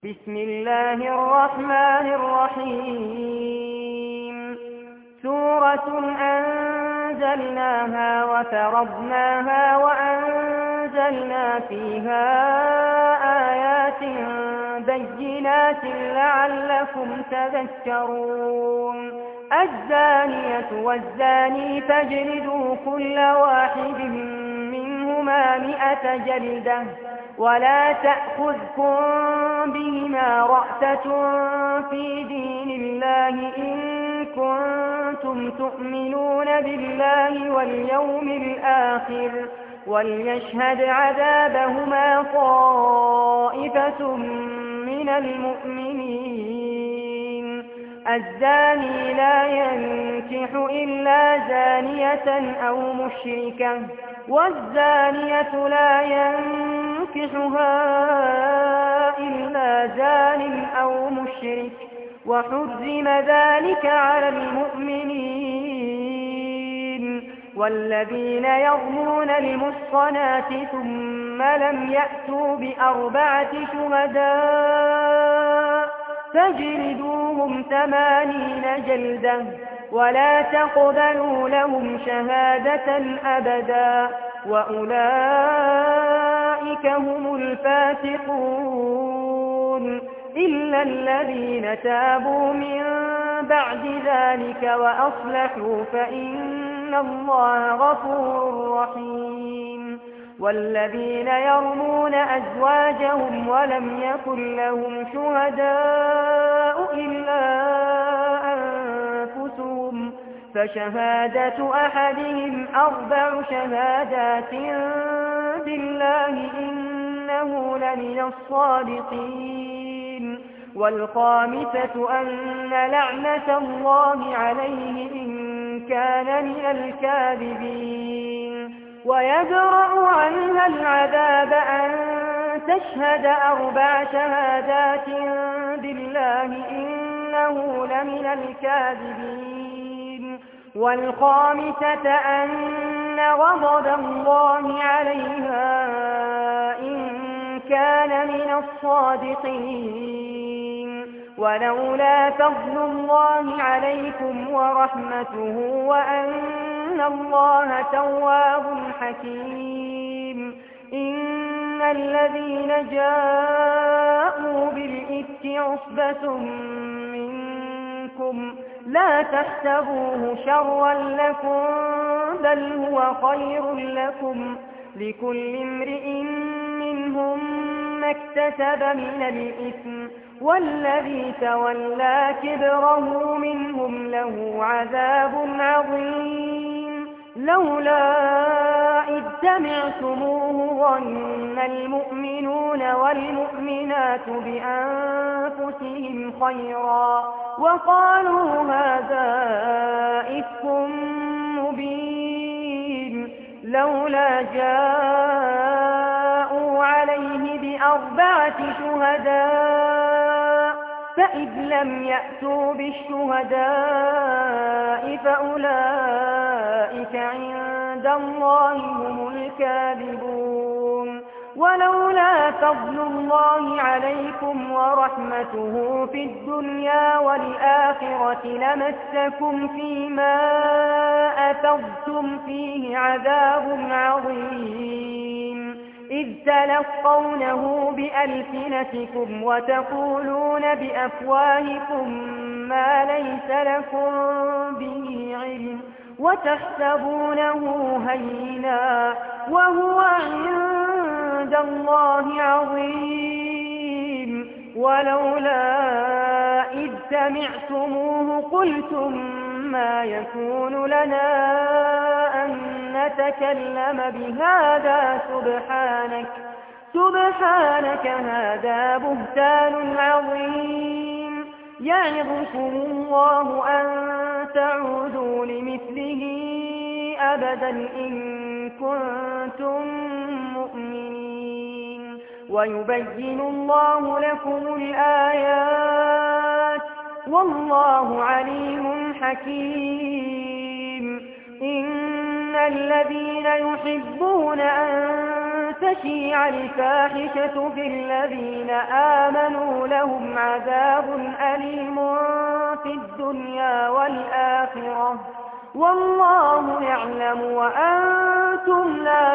بسم الله الرحمن الرحيم سورة أنزلناها وفرضناها وأنزلنا فيها آيات بينات لعلكم تذكرون الزانية والزاني فاجلدوا كل واحد منهما 100 جلدة ولا تأخذكم بهما رأفة في دين الله إن كنتم تؤمنون بالله واليوم الآخر وليشهد عذابهما طائفة من المؤمنين الزاني لا ينكح إلا زانية أو مشركة والزانية لا ينكحها إلا زان أو مشرك وحرم ذلك على المؤمنين والذين يرمون المحصنات ثم لم يأتوا ب4 شهداء فاجلدوهم 80 جلدة ولا تقبلوا لهم شهادة أبدا وأولئك هم الفاسقون إلا الذين تابوا من بعد ذلك وأصلحوا فإن الله غفور رحيم والذين يرمون أزواجهم ولم يكن لهم شهداء إلا أنفسهم فشهادة أحدهم 4 شهادات بالله إنه لمن الصادقين والخامسة أن لعنة الله عليه إن كان من الكاذبين ويدرأ عنها العذاب أن تشهد 4 شهادات بالله إنه لمن الكاذبين والخامسة أن غضب الله عليها إن كان من الصادقين ولولا فضل الله عليكم ورحمته وأن الله تواب حكيم إن الذين جاءوا بالإفك عصبة منكم لا تحسبوه شرا لكم بل هو خير لكم لكل امرئ منهم ما اكتسب من الإثم والذي تولى كبره منهم له عذاب عظيم لولا إذ سمعتموه ظن المؤمنون والمؤمنات بأنفسهم خيرا وقالوا هذا إفك مبين لولا جاءوا عليه ب4 شهداء فإذ لم يأتوا بالشهداء فأولئك عند الله هم الكاذبون ولولا فضل الله عليكم ورحمته في الدنيا والآخرة لمسكم فيما أفضتم فيه عذاب عظيم إذ تلقونه بألسنتكم وتقولون بأفواهكم ما ليس لكم به علم وتحسبونه هينا وهو عند الله عظيم ولولا إذ سمعتموه قلتم ما يكون لنا أن نتكلم بهذا سبحانك هذا بهتان عظيم يعظكم الله أن تعودوا لمثله أبدا إن كنتم مؤمنين ويبين الله لكم الآيات والله عليم حكيم إن الذين يحبون أن تشيع الفاحشة في الذين آمنوا لهم عذاب أليم في الدنيا والآخرة والله يعلم وأنتم لا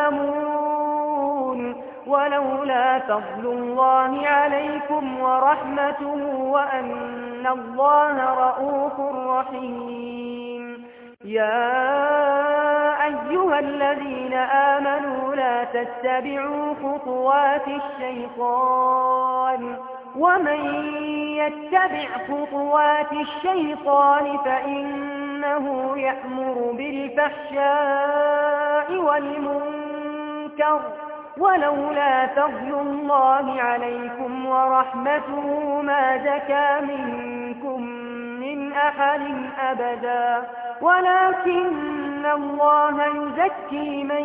تعلمون ولولا فضل الله عليكم ورحمته وأن الله رؤوف رحيم يا أيها الذين آمنوا لا تتبعوا خطوات الشيطان ومن يتبع خطوات الشيطان فإنه يأمر بالفحشاء والمنكر ولولا فضل الله عليكم ورحمته ما زكى منكم من أحد أبدا ولكن الله يزكي من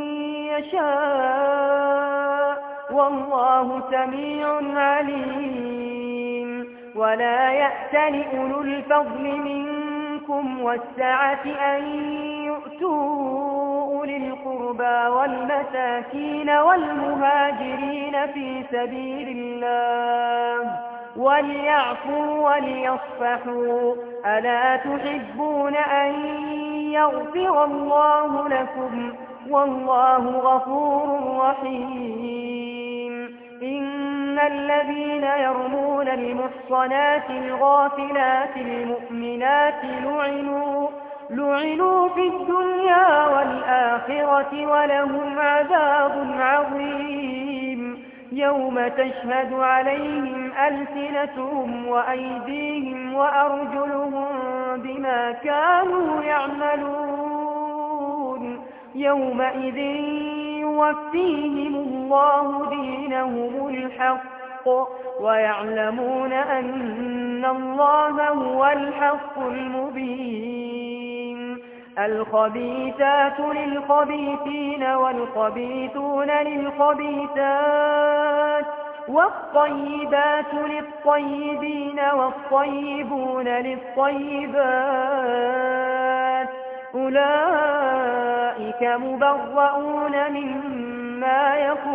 يشاء والله سميع عليم ولا يأتل أولو الفضل منكم والسعة أن يؤتوا أولي القربى والمساكين والمهاجرين في سبيل الله وليعفوا وليصفحوا ألا تحبون أن يغفر الله لكم والله غفور رحيم إن الذين يرمون المحصنات الغافلات المؤمنات لعنوا في الدنيا والآخرة ولهم عذاب عظيم يوم تشهد عليهم ألسنتهم وأيديهم وأرجلهم بما كانوا يعملون يومئذ يوفيهم الله دينهم الحق ويعلمون أن الله هو الحق المبين الخبيثات للخبيثين والخبيثون للخبيثات والطيبات للطيبين والطيبون للطيبات أولئك مبرؤون مما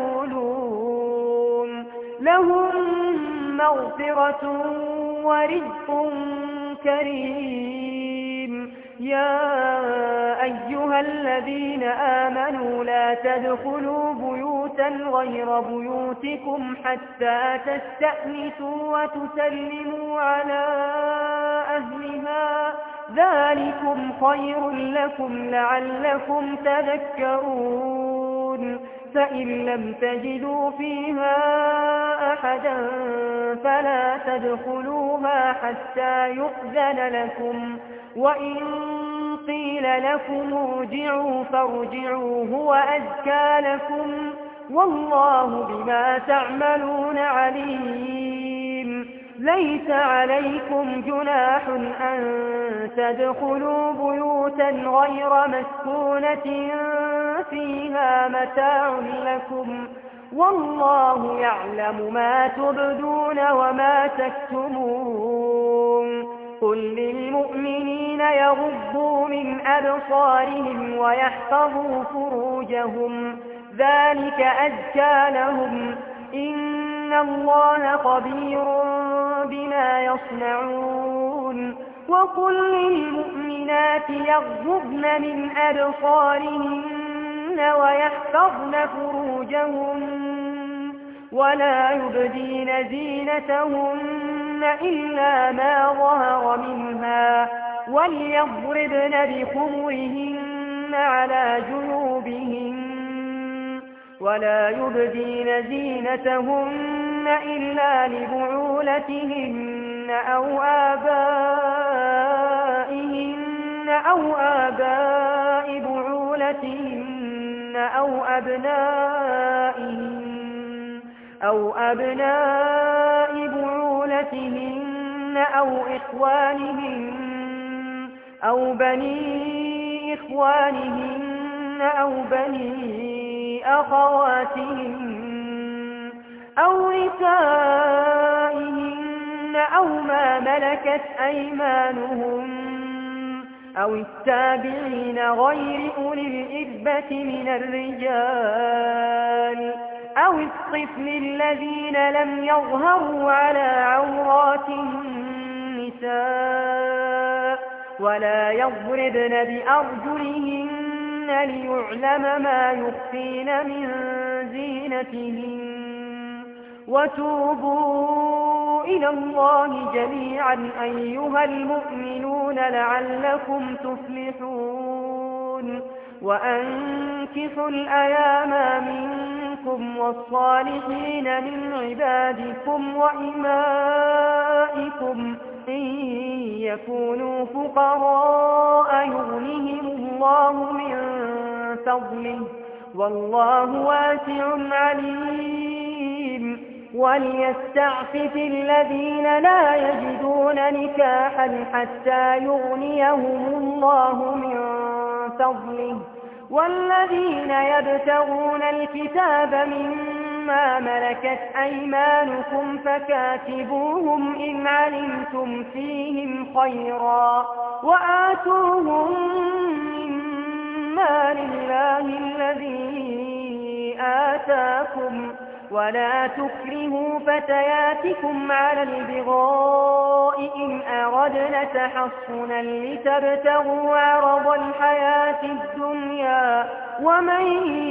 يقولون لهم مغفرة ورزق كريم يا أيها الذين آمنوا لا تدخلوا بيوتا غير بيوتكم حتى تستأنسوا وتسلموا على أهلها ذلكم خير لكم لعلكم تذكرون فإن لم تجدوا فيها أحدا فلا تدخلوها حتى يؤذن لكم وإن قيل لكم ارجعوا فارجعوا هو أزكى لكم والله بما تعملون عليم ليس عليكم جناح أن تدخلوا بيوتا غير مسكونة فيها متاع لكم والله يعلم ما تبدون وما تكتمون قل للمؤمنين يغضوا من أبصارهم ويحفظوا فروجهم ذلك أزكى لهم إن الله خبير بما يصنعون وقل للمؤمنات يغضبن من أبصارهن ويحفظن فروجهن ولا يبدين زينتهن إلا ما ظهر منها وليضربن بخمرهن على جنوبهن ولا يبدين زينتهن إلا لبعولتهن أو آباء بعولتهن أو أبناء بعولتهن أو إخوانهن أو بني إخوانهن أو بني أخواتهن أو نسائهن أو ما ملكت أيمانهن أو التابعين غير أولي الإربة من الرجال أو الطفل الذين لم يظهروا على عورات النساء ولا يضربن بأرجلهن ليعلم ما يخفين من زينتهن وتوبوا إلى الله جميعا أيها المؤمنون لعلكم تفلحون وأنكحوا الأيام منكم والصالحين من عبادكم وإمائكم إن يكونوا فقراء يغنهم الله من فضله والله واسع عليم وليستعفف الذين لا يجدون نكاحا حتى يغنيهم الله من فضله والذين يبتغون الكتاب مما ملكت أيمانكم فكاتبوهم إن علمتم فيهم خيرا وآتوهم مما لله الذي آتاكم ولا تكرهوا فتياتكم على البغاء إن أردنا تحصنا لتبتغوا عرض الحياة الدنيا ومن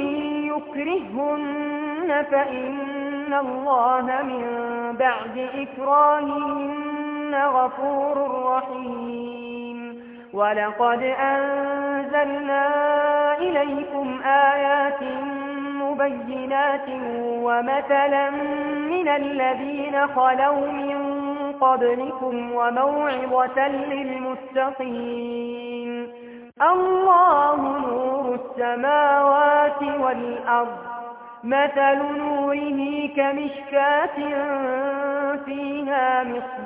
يكرهن فإن الله من بعد إكراههن غفور رحيم ولقد أنزلنا إليكم آيات مبينات ومثلا من الذين خلوا من قبلكم وموعظة للمتقين الله نور السماوات والأرض مثل نوره كمشكاة فيها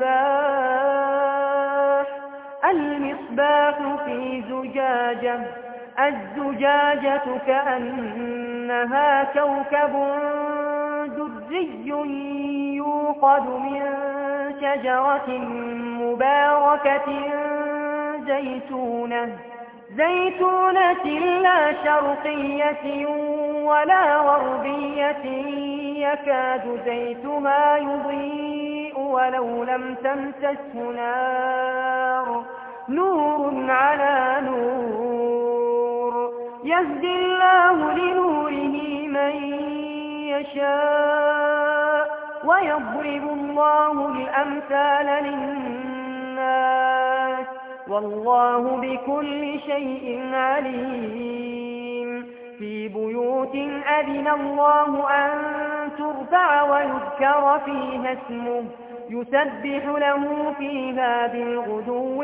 مصباح المصباح في زجاجة الزجاجة كأنها كوكب دري يوقد من شجرة مباركة زيتونة لا شرقية ولا غربية يكاد زيتها يضيء ولو لم تمسسه نور على نور يهدي الله لنوره من يشاء ويضرب الله الأمثال للناس والله بكل شيء عليم في بيوت أذن الله أن ترفع ويذكر فيها اسمه يسبح له فيها بالغدو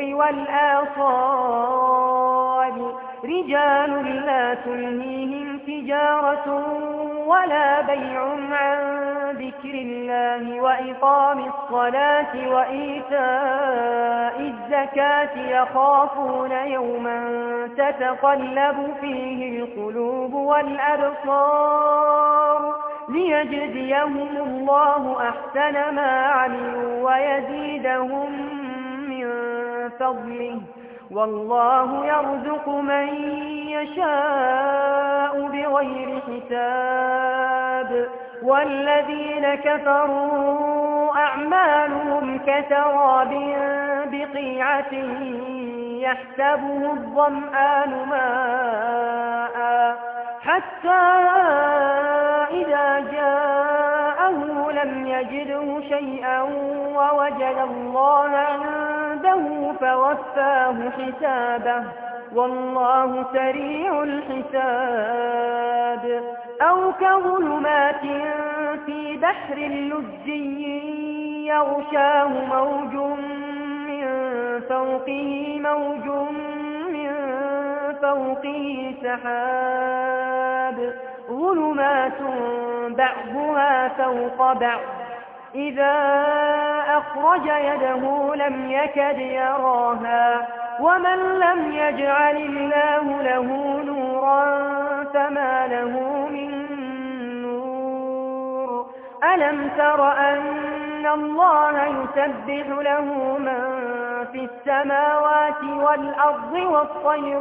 والآصال رجال لا تلهيهم تجارة ولا بيع عن ذكر الله وإقام الصلاة وإيتاء الزكاة يخافون يوما تتقلب فيه القلوب والأبصار ليجزيهم الله أحسن ما عملوا ويزيدهم من فضله والله يرزق من يشاء بغير حساب والذين كفروا أعمالهم كسراب بقيعة يحسبه الظمآن ماء حتى إذا جاءه لم يجده شيئا ووجد الله عنده فوفاه حسابه والله سريع الحساب أو كظلمات في بحر لجي يغشاه موج من فوقه سحاب ظلمات بعضها فوق بعض إذا أخرج يده لم يكد يراها ومن لم يجعل الله له نورا فما له من نور ألم تر أن الله يسبح له من في السماوات والأرض والطير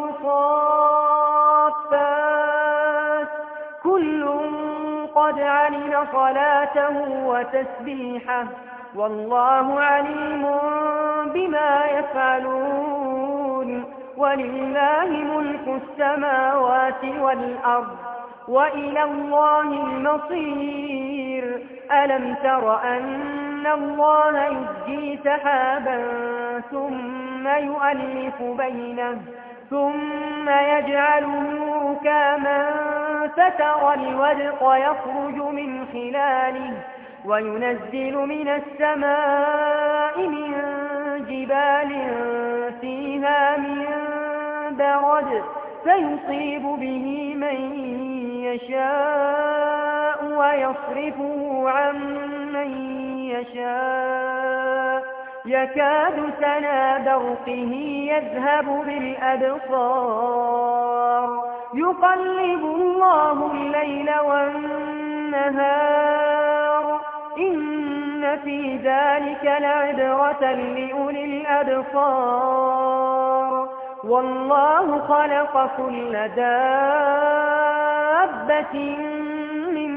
صافات كل قد علم صلاته وتسبيحه والله عليم بما يفعلون ولله ملك السماوات والأرض وإلى الله المصير ألم تر أن الله يزجي سحابا ثم يؤلف بينه ثم يجعله ركاما فترى الودق يخرج من خلاله وينزل من السماء من جبال فيها من برد فيصيب به من يشاء ويصرفه عن من يشاء يكاد سنا برقه يذهب بالأبصار يقلب الله الليل والنهار إن في ذلك لعبرة لأولي الأبصار والله خلق كل دابة من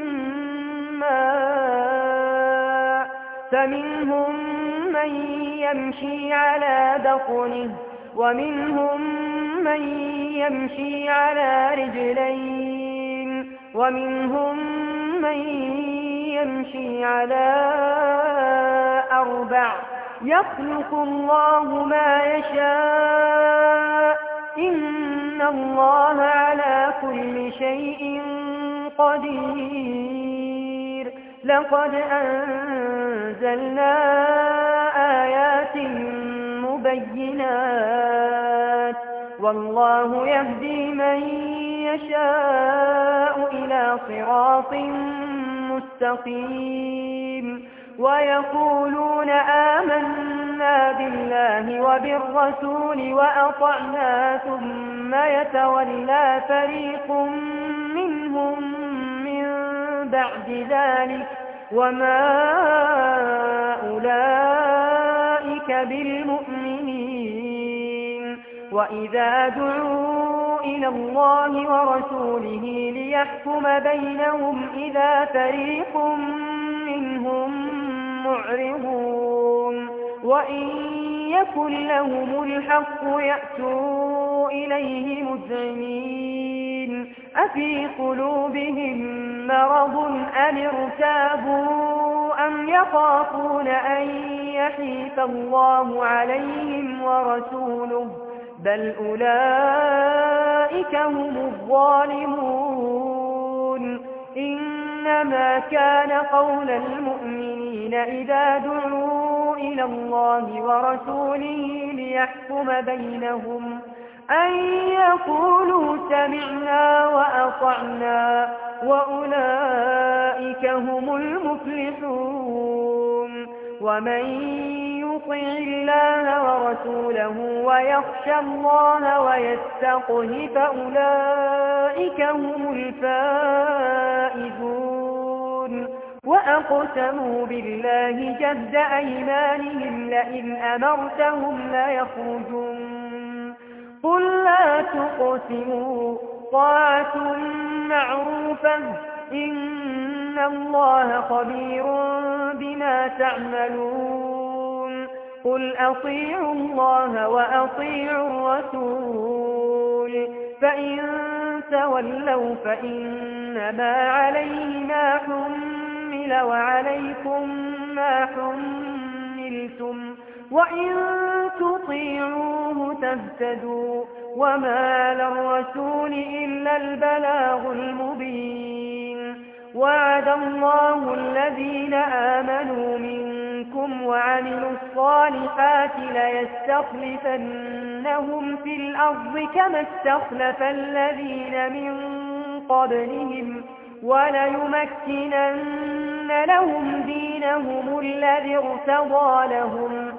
ماء فمنهم من يمشي على بطنه ومنهم من يمشي على رجلين ومنهم من يمشي على أربع يخلق الله ما يشاء إن الله على كل شيء قدير لقد أنزلنا آيات مبينات والله يهدي من يشاء إلى صراط مستقيم ويقولون آمنا بالله وبالرسول وأطعنا ثم يتولى فريق منهم من بعد ذلك وما أولئك بالمؤمنين وإذا دعوا إلى الله ورسوله ليحكم بينهم إذا فريق منهم معرضون وإن يكن لهم الحق يأتوا إليه مذعنين أفي قلوبهم مرض أم ارتابوا أم يخافون أن يحيف الله عليهم ورسوله بل أولئك هم الظالمون إنما كان قول المؤمنين إذا دعوا إلى الله ورسوله ليحكم بينهم أن يقولوا سمعنا وأطعنا وأولئك هم المفلحون ومن يطع الله ورسوله ويخشى الله ويتقه فأولئك هم الفائزون وأقسموا بالله جهد أيمانهم لئن أمرتهم ليخرجون قل لا تقسموا طاعة معروفة إن الله خبير بما تعملون قل أطيعوا الله وأطيعوا الرسول فإن تولوا فإنما عليه ما حمل وعليكم ما حملتم وإن تطيعوه تهتدوا وما على الرسول إلا البلاغ المبين وعد الله الذين آمنوا منكم وعملوا الصالحات ليستخلفنهم في الأرض كما استخلف الذين من قبلهم وليمكنن لهم دينهم الذي ارتضى لهم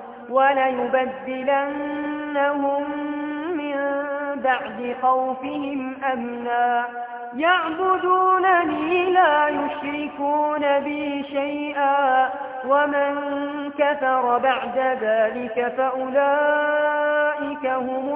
وليبدلنهم من بعد خوفهم أمنا يعبدونني لا يشركون بي شيئا ومن كفر بعد ذلك فأولئك هم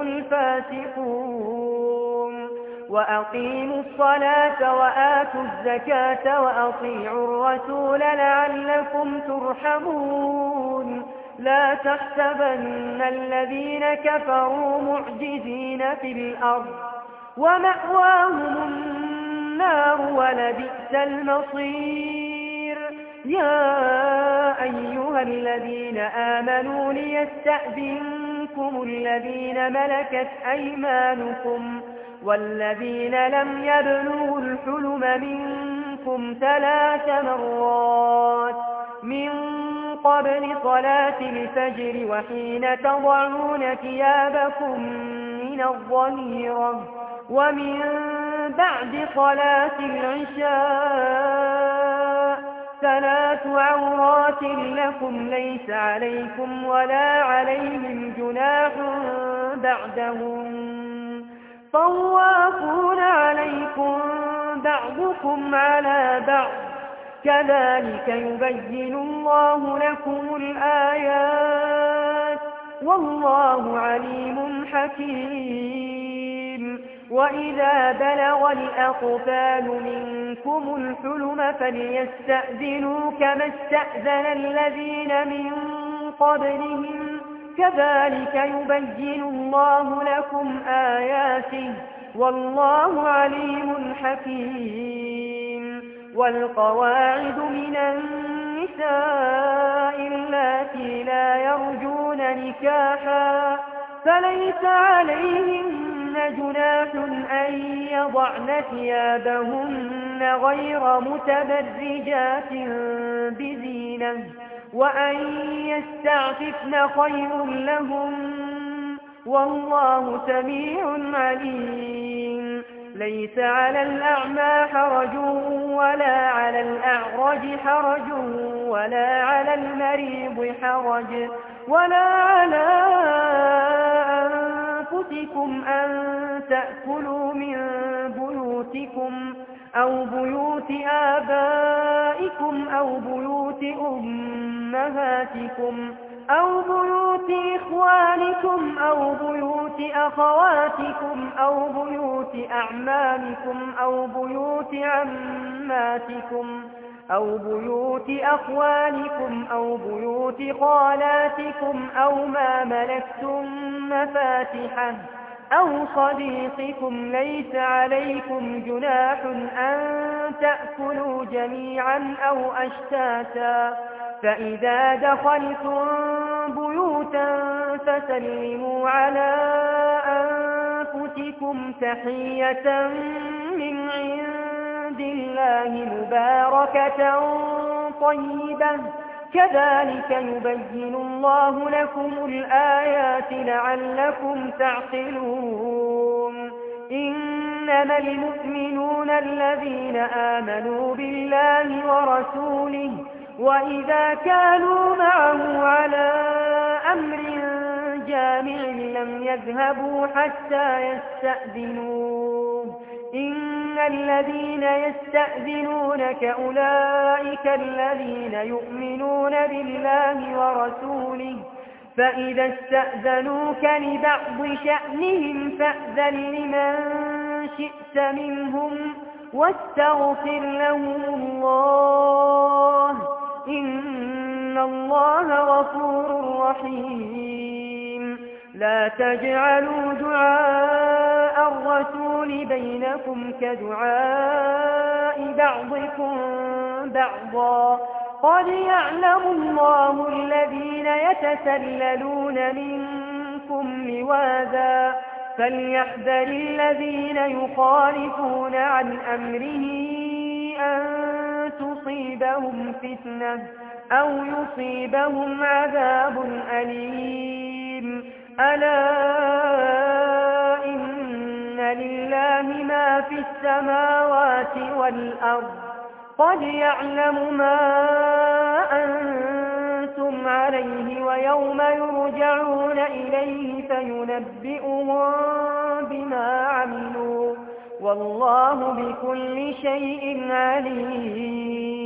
الفاسقون وأقيموا الصلاة وآتوا الزكاة وأطيعوا الرسول لعلكم ترحمون لا تحسبن الذين كفروا معجزين في الأرض ومأواهم النار ولبئس المصير يا أيها الذين آمنوا ليستأذنكم الذين ملكت أيمانكم والذين لم يبلغوا الحلم منكم 3 مرات من قبل صلاة الفجر وحين تضعون ثيابكم من الظهيرة ومن بعد صلاة العشاء 3 عورات لكم ليس عليكم ولا عليهم جناح بعدهم طوافون عليكم بعضكم على بعض كذلك يبين الله لكم الآيات والله عليم حكيم وإذا بلغ الأطفال منكم الحلم فليستأذنوا كما استأذن الذين من قبلهم كذلك يبين الله لكم آياته والله عليم حكيم والقواعد من النساء اللاتي لا يرجون نكاحا فليس عليهن جناح أن يضعن ثيابهن غير متبرجات بزينة وأن يستعففن خير لهم والله سميع عليم ليس على الأعمى حرج ولا على الأعرج حرج ولا على المريض حرج ولا على أنفسكم أن تأكلوا من بيوتكم أو بيوت آبائكم أو بيوت أمهاتكم أو بيوت إخوانكم أو بيوت أخواتكم أو بيوت أعمامكم أو بيوت عماتكم أو بيوت أخوانكم أو بيوت خالاتكم أو ما ملكتم مفاتحه أو صديقكم ليس عليكم جناح أن تأكلوا جميعا أو أشتاتا فإذا دخلتم بيوتا فسلموا على أنفسكم تحية من عند الله مباركة طيبة كذلك يبين الله لكم الآيات لعلكم تعقلون إنما المؤمنون الذين آمنوا بالله ورسوله وإذا كانوا معه على أمر جامع لم يذهبوا حتى يستأذنوه إن الذين يستأذنونك أولئك الذين يؤمنون بالله ورسوله فإذا استأذنوك لبعض شأنهم فأذن لمن شئت منهم واستغفر لهم الله إن الله غفور رحيم لا تجعلوا دعاء الرسول بينكم كدعاء بعضكم بعضا قد يعلم الله الذين يتسللون منكم لواذا فليحذر الذين يخالفون عن أمره أن تصيبهم فتنة أو يصيبهم عذاب أليم ألا إن لله ما في السماوات والأرض قد يعلم ما أنتم عليه ويوم يرجعون إليه فينبئهم بما عملوا والله بكل شيء عليم